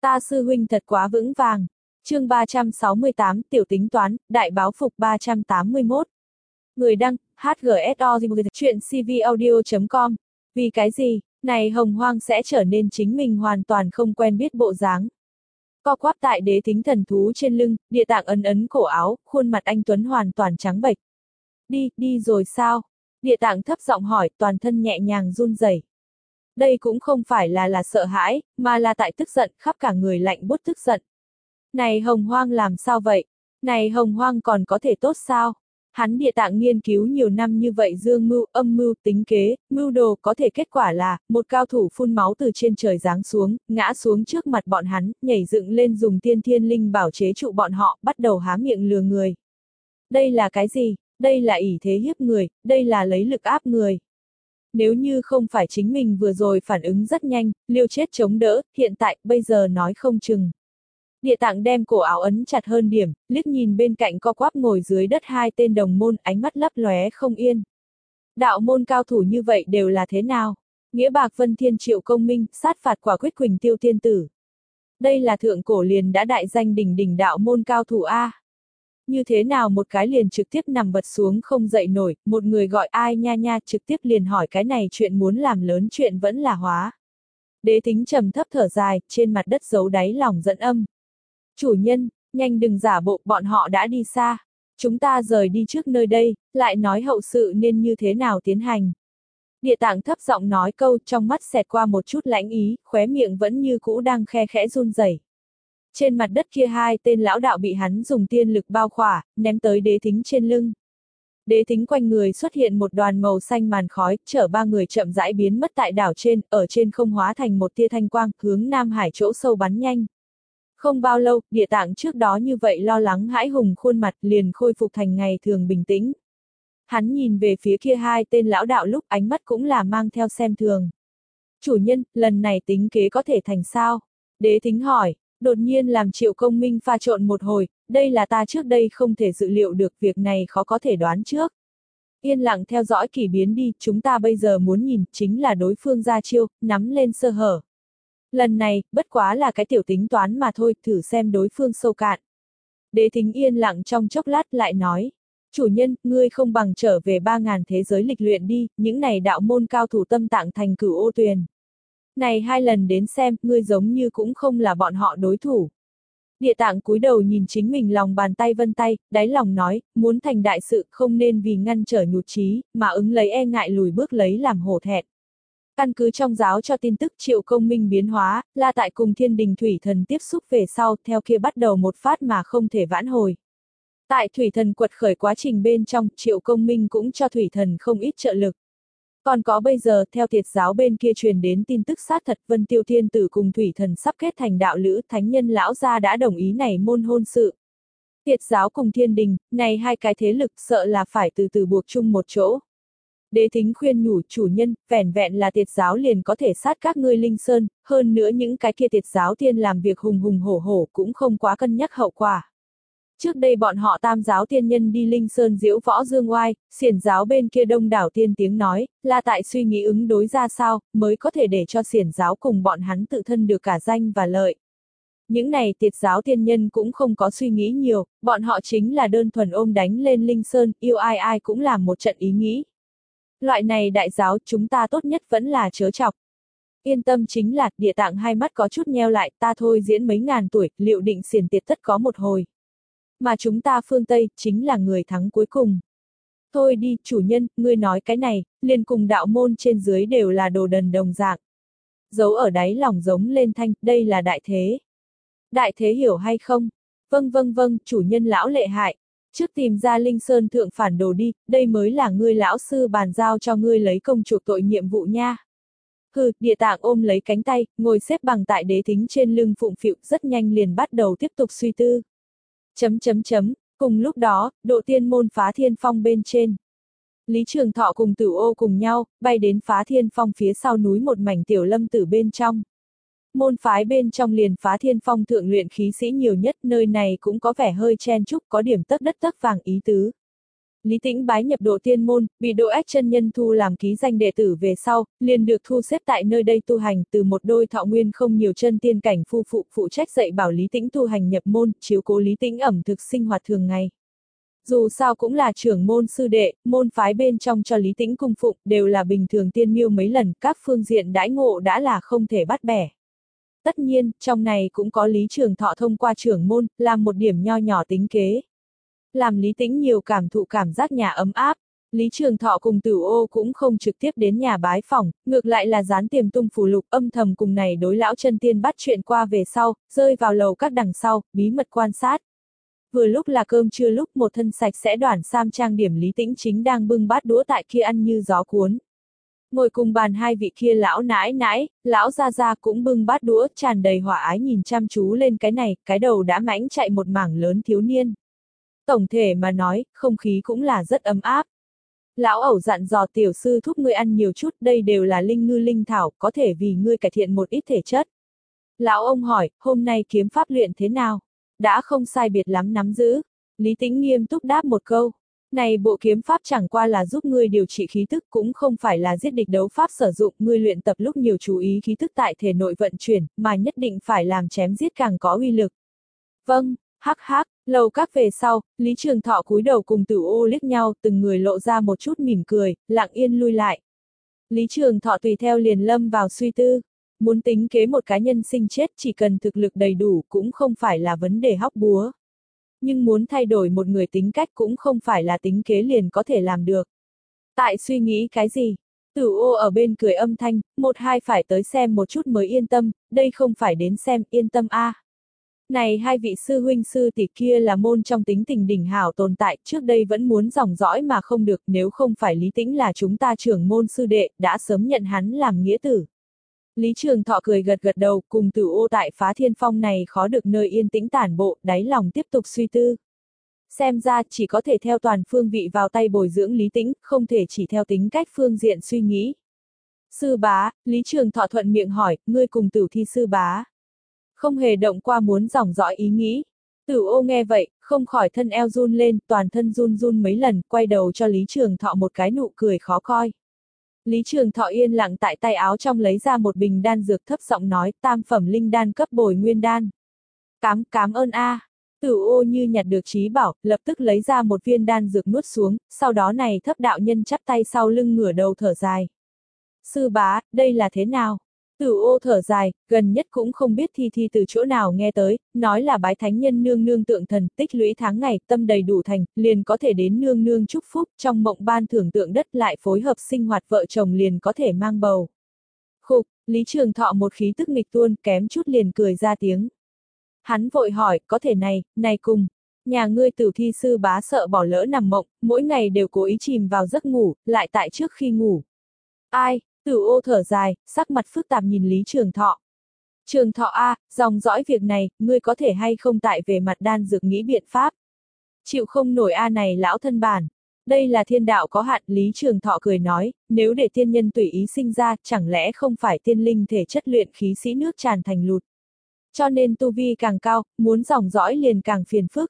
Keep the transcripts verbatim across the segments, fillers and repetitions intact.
Ta sư huynh thật quá vững vàng. Chương ba trăm sáu mươi tám, tiểu tính toán, đại báo phục ba trăm tám mươi mốt. Người đăng, hát giê ét o chuyện cvaudio chấm com. Vì cái gì, này Hồng Hoang sẽ trở nên chính mình hoàn toàn không quen biết bộ dáng. Co quắp tại đế tính thần thú trên lưng, địa tạng ấn ấn cổ áo, khuôn mặt anh Tuấn hoàn toàn trắng bệch. Đi, đi rồi sao? Địa tạng thấp giọng hỏi, toàn thân nhẹ nhàng run rẩy. Đây cũng không phải là là sợ hãi, mà là tại tức giận, khắp cả người lạnh buốt tức giận. Này Hồng Hoang làm sao vậy? Này Hồng Hoang còn có thể tốt sao? Hắn địa tạng nghiên cứu nhiều năm như vậy dương mưu, âm mưu, tính kế, mưu đồ có thể kết quả là, một cao thủ phun máu từ trên trời giáng xuống, ngã xuống trước mặt bọn hắn, nhảy dựng lên dùng tiên thiên linh bảo chế trụ bọn họ, bắt đầu há miệng lừa người. Đây là cái gì? Đây là ỷ thế hiếp người, đây là lấy lực áp người. Nếu như không phải chính mình vừa rồi phản ứng rất nhanh, liều chết chống đỡ, hiện tại, bây giờ nói không chừng. Địa tạng đem cổ áo ấn chặt hơn điểm, liếc nhìn bên cạnh co quắp ngồi dưới đất hai tên đồng môn, ánh mắt lấp lóe không yên. Đạo môn cao thủ như vậy đều là thế nào? Nghĩa bạc vân thiên triệu công minh, sát phạt quả quyết quỳnh tiêu tiên tử. Đây là thượng cổ liền đã đại danh đỉnh đỉnh đạo môn cao thủ A. Như thế nào một cái liền trực tiếp nằm vật xuống không dậy nổi, một người gọi ai nha nha trực tiếp liền hỏi cái này chuyện muốn làm lớn chuyện vẫn là hóa. Đế tính trầm thấp thở dài, trên mặt đất giấu đáy lòng giận âm. Chủ nhân, nhanh đừng giả bộ, bọn họ đã đi xa. Chúng ta rời đi trước nơi đây, lại nói hậu sự nên như thế nào tiến hành. Địa tạng thấp giọng nói câu, trong mắt xẹt qua một chút lãnh ý, khóe miệng vẫn như cũ đang khe khẽ run rẩy. Trên mặt đất kia hai tên lão đạo bị hắn dùng tiên lực bao khỏa, ném tới đế thính trên lưng. Đế thính quanh người xuất hiện một đoàn màu xanh màn khói, chở ba người chậm rãi biến mất tại đảo trên, ở trên không hóa thành một tia thanh quang, hướng Nam Hải chỗ sâu bắn nhanh. Không bao lâu, địa tạng trước đó như vậy lo lắng hãi hùng khuôn mặt liền khôi phục thành ngày thường bình tĩnh. Hắn nhìn về phía kia hai tên lão đạo lúc ánh mắt cũng là mang theo xem thường. Chủ nhân, lần này tính kế có thể thành sao? Đế thính hỏi, đột nhiên làm Triệu Công Minh pha trộn một hồi, đây là ta trước đây không thể dự liệu được, việc này khó có thể đoán trước. Yên lặng theo dõi kỳ biến đi, chúng ta bây giờ muốn nhìn chính là đối phương ra chiêu, nắm lên sơ hở. Lần này, bất quá là cái tiểu tính toán mà thôi, thử xem đối phương sâu cạn. Đế thính yên lặng trong chốc lát lại nói, chủ nhân, ngươi không bằng trở về ba ngàn thế giới lịch luyện đi, những này đạo môn cao thủ tâm tạng thành cửu ô tuyền. Này hai lần đến xem, ngươi giống như cũng không là bọn họ đối thủ. Địa tạng cúi đầu nhìn chính mình lòng bàn tay vân tay, đáy lòng nói, muốn thành đại sự không nên vì ngăn trở nhụt chí, mà ứng lấy e ngại lùi bước lấy làm hổ thẹn. Căn cứ trong giáo cho tin tức Triệu Công Minh biến hóa, là tại cùng thiên đình thủy thần tiếp xúc về sau, theo kia bắt đầu một phát mà không thể vãn hồi. Tại thủy thần quật khởi quá trình bên trong, Triệu Công Minh cũng cho thủy thần không ít trợ lực. Còn có bây giờ, theo Tiệt giáo bên kia truyền đến tin tức sát thật, Vân Tiêu Thiên Tử cùng thủy thần sắp kết thành đạo lữ, thánh nhân lão gia đã đồng ý này môn hôn sự. Tiệt giáo cùng thiên đình, này hai cái thế lực sợ là phải từ từ buộc chung một chỗ. Đế thính khuyên nhủ chủ nhân, vẻn vẹn là Tiệt giáo liền có thể sát các ngươi linh sơn, hơn nữa những cái kia Tiệt giáo tiên làm việc hùng hùng hổ hổ cũng không quá cân nhắc hậu quả. Trước đây bọn họ tam giáo tiên nhân đi linh sơn diễu võ dương oai, xiển giáo bên kia đông đảo tiên tiếng nói, là tại suy nghĩ ứng đối ra sao, mới có thể để cho xiển giáo cùng bọn hắn tự thân được cả danh và lợi. Những này Tiệt giáo tiên nhân cũng không có suy nghĩ nhiều, bọn họ chính là đơn thuần ôm đánh lên linh sơn, yêu ai ai cũng làm một trận ý nghĩ. Loại này đại giáo chúng ta tốt nhất vẫn là chớ chọc. Yên tâm chính là, địa tạng hai mắt có chút nheo lại, ta thôi diễn mấy ngàn tuổi, liệu định xiển tiệt tất có một hồi. Mà chúng ta phương Tây, chính là người thắng cuối cùng. Thôi đi, chủ nhân, ngươi nói cái này, liền cùng đạo môn trên dưới đều là đồ đần đồng dạng. Giấu ở đáy lòng giống lên thanh, đây là đại thế. Đại thế hiểu hay không? Vâng vâng vâng, chủ nhân lão lệ hại. Trước tìm ra Linh Sơn thượng phản đồ đi, đây mới là ngươi lão sư bàn giao cho ngươi lấy công chuộc tội nhiệm vụ nha. Hừ, địa tạng ôm lấy cánh tay, ngồi xếp bằng tại đế thính trên lưng phụng phịu, rất nhanh liền bắt đầu tiếp tục suy tư. Chấm chấm chấm, cùng lúc đó, độ tiên môn Phá Thiên Phong bên trên. Lý Trường Thọ cùng Tử Ô cùng nhau, bay đến Phá Thiên Phong phía sau núi một mảnh tiểu lâm tử bên trong. Môn phái bên trong liền Phá Thiên Phong thượng luyện khí sĩ nhiều nhất, nơi này cũng có vẻ hơi chen chúc, có điểm tấc đất tấc vàng ý tứ. Lý Tĩnh bái nhập Độ Tiên môn, bị Độ Ách chân nhân thu làm ký danh đệ tử về sau, liền được thu xếp tại nơi đây tu hành, từ một đôi thọ nguyên không nhiều chân tiên cảnh phu phụ phụ trách dạy bảo Lý Tĩnh tu hành nhập môn, chiếu cố Lý Tĩnh ẩm thực sinh hoạt thường ngày. Dù sao cũng là trưởng môn sư đệ, môn phái bên trong cho Lý Tĩnh cung phụng, đều là bình thường tiên miêu mấy lần, các phương diện đãi ngộ đã là không thể bắt bẻ. Tất nhiên, trong này cũng có Lý Trường Thọ thông qua trưởng môn, làm một điểm nho nhỏ tính kế. Làm Lý Tĩnh nhiều cảm thụ cảm giác nhà ấm áp. Lý Trường Thọ cùng Tử Ô cũng không trực tiếp đến nhà bái phỏng, ngược lại là gián tiềm tung phù lục âm thầm cùng này đối lão chân tiên bắt chuyện qua về sau, rơi vào lầu các đằng sau, bí mật quan sát. Vừa lúc là cơm trưa lúc một thân sạch sẽ đoản sam trang điểm Lý Tĩnh chính đang bưng bát đũa tại kia ăn như gió cuốn. Ngồi cùng bàn hai vị kia lão nãi nãi, lão gia gia cũng bưng bát đũa tràn đầy hỏa ái nhìn chăm chú lên cái này, cái đầu đã mãnh chạy một mảng lớn thiếu niên. Tổng thể mà nói, không khí cũng là rất ấm áp. Lão ẩu dặn dò tiểu sư thúc ngươi ăn nhiều chút, đây đều là linh ngư linh thảo, có thể vì ngươi cải thiện một ít thể chất. Lão ông hỏi, hôm nay kiếm pháp luyện thế nào? Đã không sai biệt lắm nắm giữ. Lý Tĩnh nghiêm túc đáp một câu. Này bộ kiếm pháp chẳng qua là giúp ngươi điều trị khí tức, cũng không phải là giết địch đấu pháp sử dụng, ngươi luyện tập lúc nhiều chú ý khí tức tại thể nội vận chuyển, mà nhất định phải làm chém giết càng có uy lực. Vâng, hắc hắc, lầu các về sau, Lý Trường Thọ cúi đầu cùng Tử Ô liếc nhau, từng người lộ ra một chút mỉm cười, lặng yên lui lại. Lý Trường Thọ tùy theo liền lâm vào suy tư. Muốn tính kế một cá nhân sinh chết chỉ cần thực lực đầy đủ cũng không phải là vấn đề hóc búa. Nhưng muốn thay đổi một người tính cách cũng không phải là tính kế liền có thể làm được. Tại suy nghĩ cái gì? Tử Ô ở bên cười âm thanh, một hai phải tới xem một chút mới yên tâm, đây không phải đến xem, yên tâm a. À. Này hai vị sư huynh sư tỷ kia là môn trong tính tình đỉnh hảo tồn tại, trước đây vẫn muốn dòng dõi mà không được, nếu không phải Lý Tĩnh là chúng ta trưởng môn sư đệ, đã sớm nhận hắn làm nghĩa tử. Lý Trường Thọ cười gật gật đầu, cùng Tử Ô tại Phá Thiên Phong này khó được nơi yên tĩnh tản bộ, đáy lòng tiếp tục suy tư. Xem ra chỉ có thể theo toàn phương vị vào tay bồi dưỡng Lý Tĩnh, không thể chỉ theo tính cách phương diện suy nghĩ. Sư bá, Lý Trường Thọ thuận miệng hỏi, ngươi cùng Tử Thi sư bá. Không hề động qua muốn dòng dõi ý nghĩ. Tử Ô nghe vậy, không khỏi thân eo run lên, toàn thân run run mấy lần, quay đầu cho Lý Trường Thọ một cái nụ cười khó coi. Lý Trường Thọ yên lặng tại tay áo trong lấy ra một bình đan dược thấp giọng nói, tam phẩm linh đan cấp bồi nguyên đan. Cám, cám ơn a. À. Tử Ô như nhặt được trí bảo, lập tức lấy ra một viên đan dược nuốt xuống, sau đó này thấp đạo nhân chắp tay sau lưng ngửa đầu thở dài. Sư bá, đây là thế nào? Tử Ô thở dài, gần nhất cũng không biết Thi Thi từ chỗ nào nghe tới, nói là bái thánh nhân nương nương tượng thần, tích lũy tháng ngày, tâm đầy đủ thành, liền có thể đến nương nương chúc phúc, trong mộng ban thưởng tượng đất lại phối hợp sinh hoạt vợ chồng liền có thể mang bầu. Khục, Lý Trường Thọ một khí tức nghịch tuôn, kém chút liền cười ra tiếng. Hắn vội hỏi, có thể này, này cùng, nhà ngươi Tử Thi sư bá sợ bỏ lỡ nằm mộng, mỗi ngày đều cố ý chìm vào giấc ngủ, lại tại trước khi ngủ. Ai? Tử Ô thở dài, sắc mặt phức tạp nhìn Lý Trường Thọ. Trường Thọ a, dòng dõi việc này, ngươi có thể hay không tại về mặt đan dược nghĩ biện pháp. Chịu không nổi a này lão thân bản. Đây là thiên đạo có hạn, Lý Trường Thọ cười nói, nếu để tiên nhân tùy ý sinh ra, chẳng lẽ không phải tiên linh thể chất luyện khí sĩ nước tràn thành lụt. Cho nên tu vi càng cao, muốn dòng dõi liền càng phiền phức.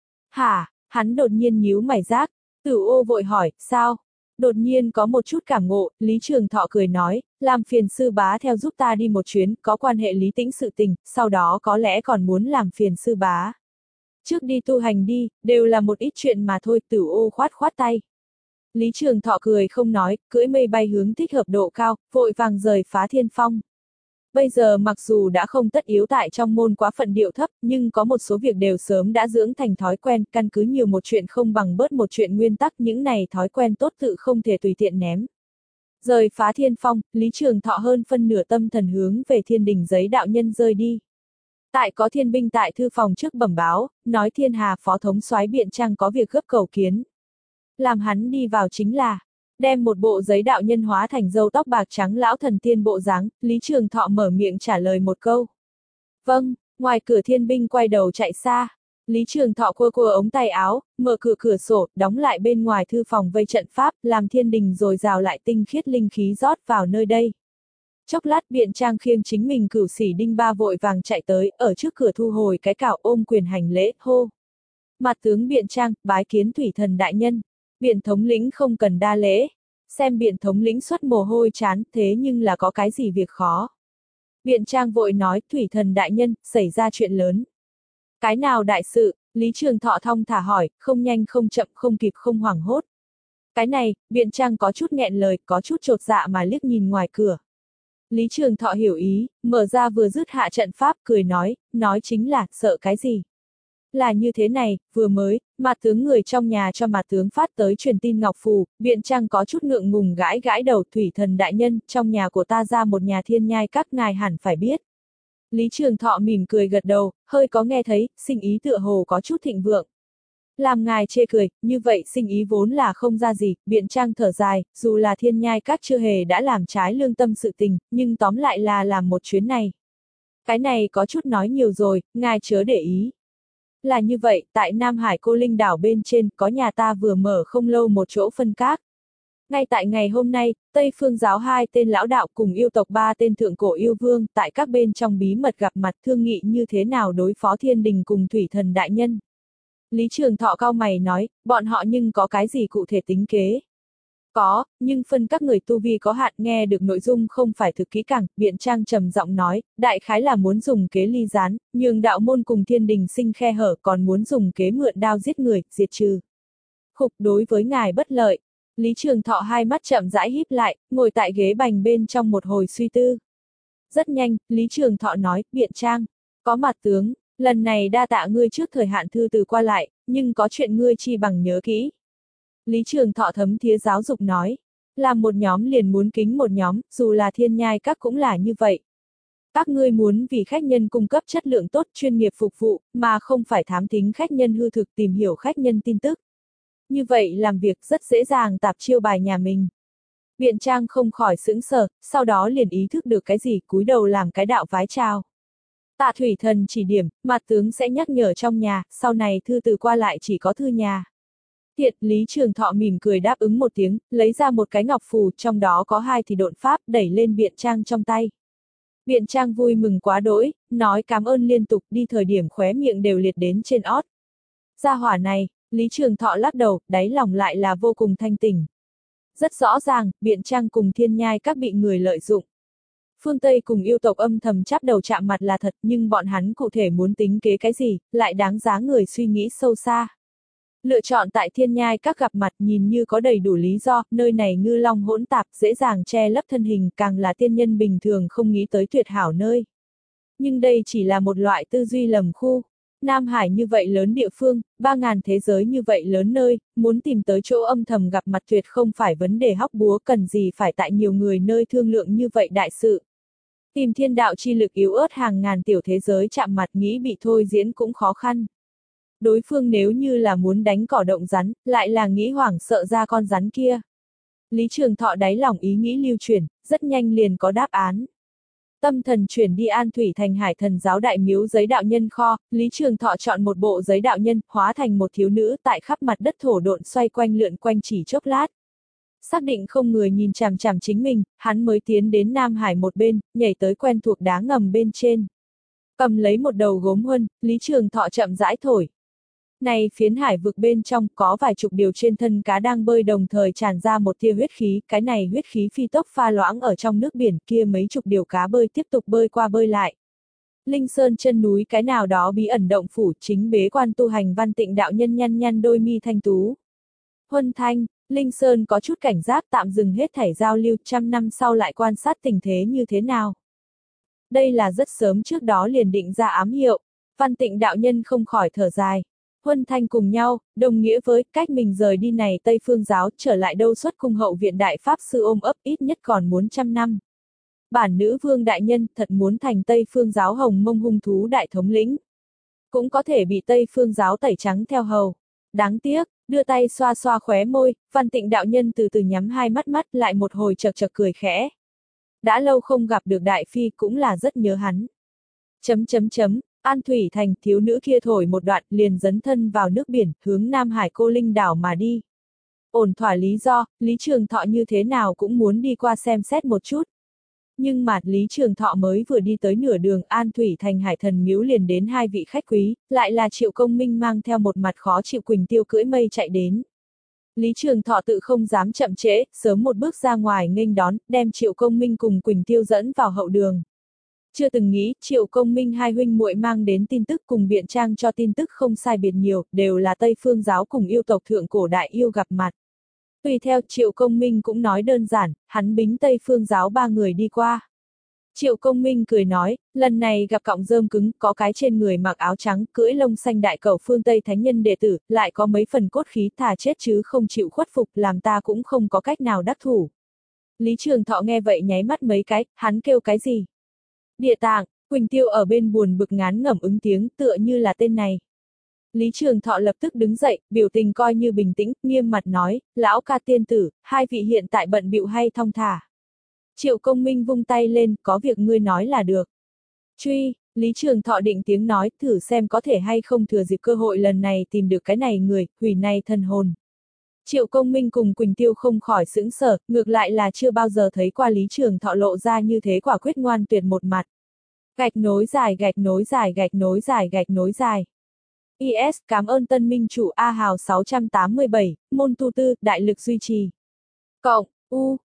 Hả, hắn đột nhiên nhíu mày giác, Tử Ô vội hỏi, sao? Đột nhiên có một chút cảm ngộ, Lý Trường Thọ cười nói, làm phiền sư bá theo giúp ta đi một chuyến, có quan hệ Lý Tĩnh sự tình, sau đó có lẽ còn muốn làm phiền sư bá. Trước đi tu hành đi, đều là một ít chuyện mà thôi, Tử Ô khoát khoát tay. Lý Trường Thọ cười không nói, cưỡi mây bay hướng thích hợp độ cao, vội vàng rời Phá Thiên Phong. Bây giờ mặc dù đã không tất yếu tại trong môn quá phận điệu thấp, nhưng có một số việc đều sớm đã dưỡng thành thói quen, căn cứ nhiều một chuyện không bằng bớt một chuyện nguyên tắc, những này thói quen tốt tự không thể tùy tiện ném. Rời Phá Thiên Phong, Lý Trường Thọ hơn phân nửa tâm thần hướng về Thiên Đình giấy đạo nhân rơi đi. Tại có thiên binh tại thư phòng trước bẩm báo, nói Thiên Hà phó thống soái Biện Trang có việc gấp cầu kiến. Làm hắn đi vào chính là đem một bộ giấy đạo nhân hóa thành râu tóc bạc trắng lão thần tiên bộ dáng, Lý Trường Thọ mở miệng trả lời một câu. Vâng, ngoài cửa thiên binh quay đầu chạy xa. Lý Trường Thọ cua cua ống tay áo, mở cửa cửa sổ, đóng lại bên ngoài thư phòng vây trận pháp, làm thiên đình rồi rào lại tinh khiết linh khí rót vào nơi đây. Chốc lát Biện Trang khiêng chính mình cửu sĩ đinh ba vội vàng chạy tới, ở trước cửa thu hồi cái cạo ôm quyền hành lễ, hô. Mặt tướng Biện Trang, bái kiến thủy thần đại nhân. Biện thống lĩnh không cần đa lễ. Xem biện thống lĩnh xuất mồ hôi chán, thế nhưng là có cái gì việc khó. Biện Trang vội nói, thủy thần đại nhân, xảy ra chuyện lớn. Cái nào đại sự? Lý Trường Thọ thong thả hỏi, không nhanh không chậm không kịp không hoảng hốt. Cái này, Biện Trang có chút nghẹn lời, có chút chột dạ mà liếc nhìn ngoài cửa. Lý Trường Thọ hiểu ý, mở ra vừa dứt hạ trận pháp, cười nói, nói chính là, sợ cái gì? Là như thế này, vừa mới, Mạt tướng người trong nhà cho Mạt tướng phát tới truyền tin ngọc phù, Biện Trang có chút ngượng ngùng gãi gãi đầu, thủy thần đại nhân, trong nhà của ta ra một nhà thiên nhai các ngài hẳn phải biết. Lý Trường Thọ mỉm cười gật đầu, hơi có nghe thấy, sinh ý tựa hồ có chút thịnh vượng. Làm ngài chê cười, như vậy sinh ý vốn là không ra gì, Biện Trang thở dài, dù là thiên nhai các chưa hề đã làm trái lương tâm sự tình, nhưng tóm lại là làm một chuyến này. Cái này có chút nói nhiều rồi, ngài chớ để ý. Là như vậy, tại Nam Hải Cô Linh đảo bên trên, có nhà ta vừa mở không lâu một chỗ phân các. Ngay tại ngày hôm nay, Tây Phương giáo hai tên lão đạo cùng yêu tộc ba tên thượng cổ yêu vương, tại các bên trong bí mật gặp mặt thương nghị như thế nào đối phó thiên đình cùng thủy thần đại nhân. Lý Trường Thọ cau mày nói, bọn họ nhưng có cái gì cụ thể tính kế? Có, nhưng phân các người tu vi có hạn, nghe được nội dung không phải thực kỹ càng, Biện Trang trầm giọng nói, đại khái là muốn dùng kế ly gián, nhường đạo môn cùng thiên đình sinh khe hở, còn muốn dùng kế mượn đao giết người, diệt trừ. Khục, đối với ngài bất lợi. Lý Trường Thọ hai mắt chậm rãi híp lại, ngồi tại ghế bành bên trong một hồi suy tư. Rất nhanh, Lý Trường Thọ nói, Biện Trang, có mặt tướng, lần này đa tạ ngươi trước thời hạn thư từ qua lại, nhưng có chuyện ngươi chi bằng nhớ kỹ. Lý Trường Thọ thấm thía giáo dục nói, làm một nhóm liền muốn kính một nhóm, dù là thiên nhai các cũng là như vậy. Các ngươi muốn vì khách nhân cung cấp chất lượng tốt chuyên nghiệp phục vụ, mà không phải thám thính khách nhân hư thực tìm hiểu khách nhân tin tức. Như vậy làm việc rất dễ dàng tạp chiêu bài nhà mình. Biện Trang không khỏi sững sờ, sau đó liền ý thức được cái gì, cúi đầu làm cái đạo vái chào. Tạ thủy thần chỉ điểm, mặt tướng sẽ nhắc nhở trong nhà, sau này thư từ qua lại chỉ có thư nhà. Thiện, Lý Trường Thọ mỉm cười đáp ứng một tiếng, lấy ra một cái ngọc phù, trong đó có hai thì độn pháp, đẩy lên Biện Trang trong tay. Biện Trang vui mừng quá đỗi, nói cảm ơn liên tục, đi thời điểm khóe miệng đều liệt đến trên ót. Gia hỏa này, Lý Trường Thọ lắc đầu, đáy lòng lại là vô cùng thanh tỉnh. Rất rõ ràng, Biện Trang cùng thiên nhai các bị người lợi dụng. Phương Tây cùng yêu tộc âm thầm chắp đầu chạm mặt là thật, nhưng bọn hắn cụ thể muốn tính kế cái gì, lại đáng giá người suy nghĩ sâu xa. Lựa chọn tại thiên nhai các gặp mặt nhìn như có đầy đủ lý do, nơi này ngư long hỗn tạp, dễ dàng che lấp thân hình, càng là tiên nhân bình thường không nghĩ tới tuyệt hảo nơi. Nhưng đây chỉ là một loại tư duy lầm khu. Nam Hải như vậy lớn địa phương, ba ngàn thế giới như vậy lớn nơi, muốn tìm tới chỗ âm thầm gặp mặt tuyệt không phải vấn đề hóc búa, cần gì phải tại nhiều người nơi thương lượng như vậy đại sự. Tìm thiên đạo chi lực yếu ớt hàng ngàn tiểu thế giới chạm mặt nghĩ bị thôi diễn cũng khó khăn. Đối phương nếu như là muốn đánh cỏ động rắn, lại là nghĩ hoảng sợ ra con rắn kia. Lý Trường Thọ đáy lòng ý nghĩ lưu chuyển, rất nhanh liền có đáp án. Tâm thần chuyển đi An Thủy thành Hải Thần giáo đại miếu giấy đạo nhân kho, Lý Trường Thọ chọn một bộ giấy đạo nhân, hóa thành một thiếu nữ tại khắp mặt đất thổ độn xoay quanh lượn quanh chỉ chốc lát. Xác định không người nhìn chằm chằm chính mình, hắn mới tiến đến Nam Hải một bên, nhảy tới quen thuộc đá ngầm bên trên. Cầm lấy một đầu gốm huân, Lý Trường Thọ chậm rãi thổi. Này phiến hải vực bên trong có vài chục điều trên thân cá đang bơi đồng thời tràn ra một tia huyết khí, cái này huyết khí phi tốc pha loãng ở trong nước biển, kia mấy chục điều cá bơi tiếp tục bơi qua bơi lại. Linh Sơn chân núi cái nào đó bí ẩn động phủ, chính bế quan tu hành Văn Tịnh đạo nhân nhăn nhăn đôi mi thanh tú. Huân Thanh, Linh Sơn có chút cảnh giác tạm dừng hết thảy giao lưu, trăm năm sau lại quan sát tình thế như thế nào. Đây là rất sớm trước đó liền định ra ám hiệu, Văn Tịnh đạo nhân không khỏi thở dài. Huân Thanh cùng nhau, đồng nghĩa với cách mình rời đi này Tây Phương giáo trở lại đâu xuất cung hậu viện đại pháp sư ôm ấp ít nhất còn muốn trăm năm. Bản nữ vương đại nhân thật muốn thành Tây Phương giáo hồng mông hung thú đại thống lĩnh. Cũng có thể bị Tây Phương giáo tẩy trắng theo hầu. Đáng tiếc, đưa tay xoa xoa khóe môi, Văn Tịnh đạo nhân từ từ nhắm hai mắt mắt lại một hồi chật chật cười khẽ. Đã lâu không gặp được đại phi cũng là rất nhớ hắn. Chấm chấm chấm. An Thủy thành thiếu nữ kia thổi một đoạn liền dấn thân vào nước biển, hướng Nam Hải Cô Linh đảo mà đi. Ổn thỏa lý do, Lý Trường Thọ như thế nào cũng muốn đi qua xem xét một chút. Nhưng mà Lý Trường Thọ mới vừa đi tới nửa đường An Thủy thành Hải Thần miếu liền đến hai vị khách quý, lại là Triệu Công Minh mang theo một mặt khó chịu Quỳnh Tiêu cưỡi mây chạy đến. Lý Trường Thọ tự không dám chậm trễ, sớm một bước ra ngoài nghênh đón, đem Triệu Công Minh cùng Quỳnh Tiêu dẫn vào hậu đường. Chưa từng nghĩ, Triệu Công Minh hai huynh muội mang đến tin tức cùng biện trang cho tin tức không sai biệt nhiều, đều là Tây Phương giáo cùng yêu tộc thượng cổ đại yêu gặp mặt. Tùy theo, Triệu Công Minh cũng nói đơn giản, hắn bính Tây Phương giáo ba người đi qua. Triệu Công Minh cười nói, lần này gặp cọng rơm cứng, có cái trên người mặc áo trắng, cưỡi lông xanh đại cẩu phương Tây thánh nhân đệ tử, lại có mấy phần cốt khí thà chết chứ không chịu khuất phục, làm ta cũng không có cách nào đắc thủ. Lý Trường Thọ nghe vậy nháy mắt mấy cái, hắn kêu cái gì? Địa tạng. Quỳnh Tiêu ở bên buồn bực ngán ngẩm ứng tiếng, tựa như là tên này. Lý Trường Thọ lập tức đứng dậy, biểu tình coi như bình tĩnh, nghiêm mặt nói, lão ca tiên tử, hai vị hiện tại bận bịu hay thong thả. Triệu Công Minh vung tay lên, có việc ngươi nói là được. Truy, Lý Trường Thọ định tiếng nói, thử xem có thể hay không thừa dịp cơ hội lần này tìm được cái này người, hủy này thần hồn. Triệu Công Minh cùng Quỳnh Tiêu không khỏi sững sờ, ngược lại là chưa bao giờ thấy qua Lý Trường Thọ lộ ra như thế quả quyết ngoan tuyệt một mặt. Gạch nối dài gạch nối dài gạch nối dài gạch nối dài. i ét cảm ơn tân minh chủ A Hào sáu trăm tám mươi bảy, môn tu tư, đại lực duy trì. Cộng, U,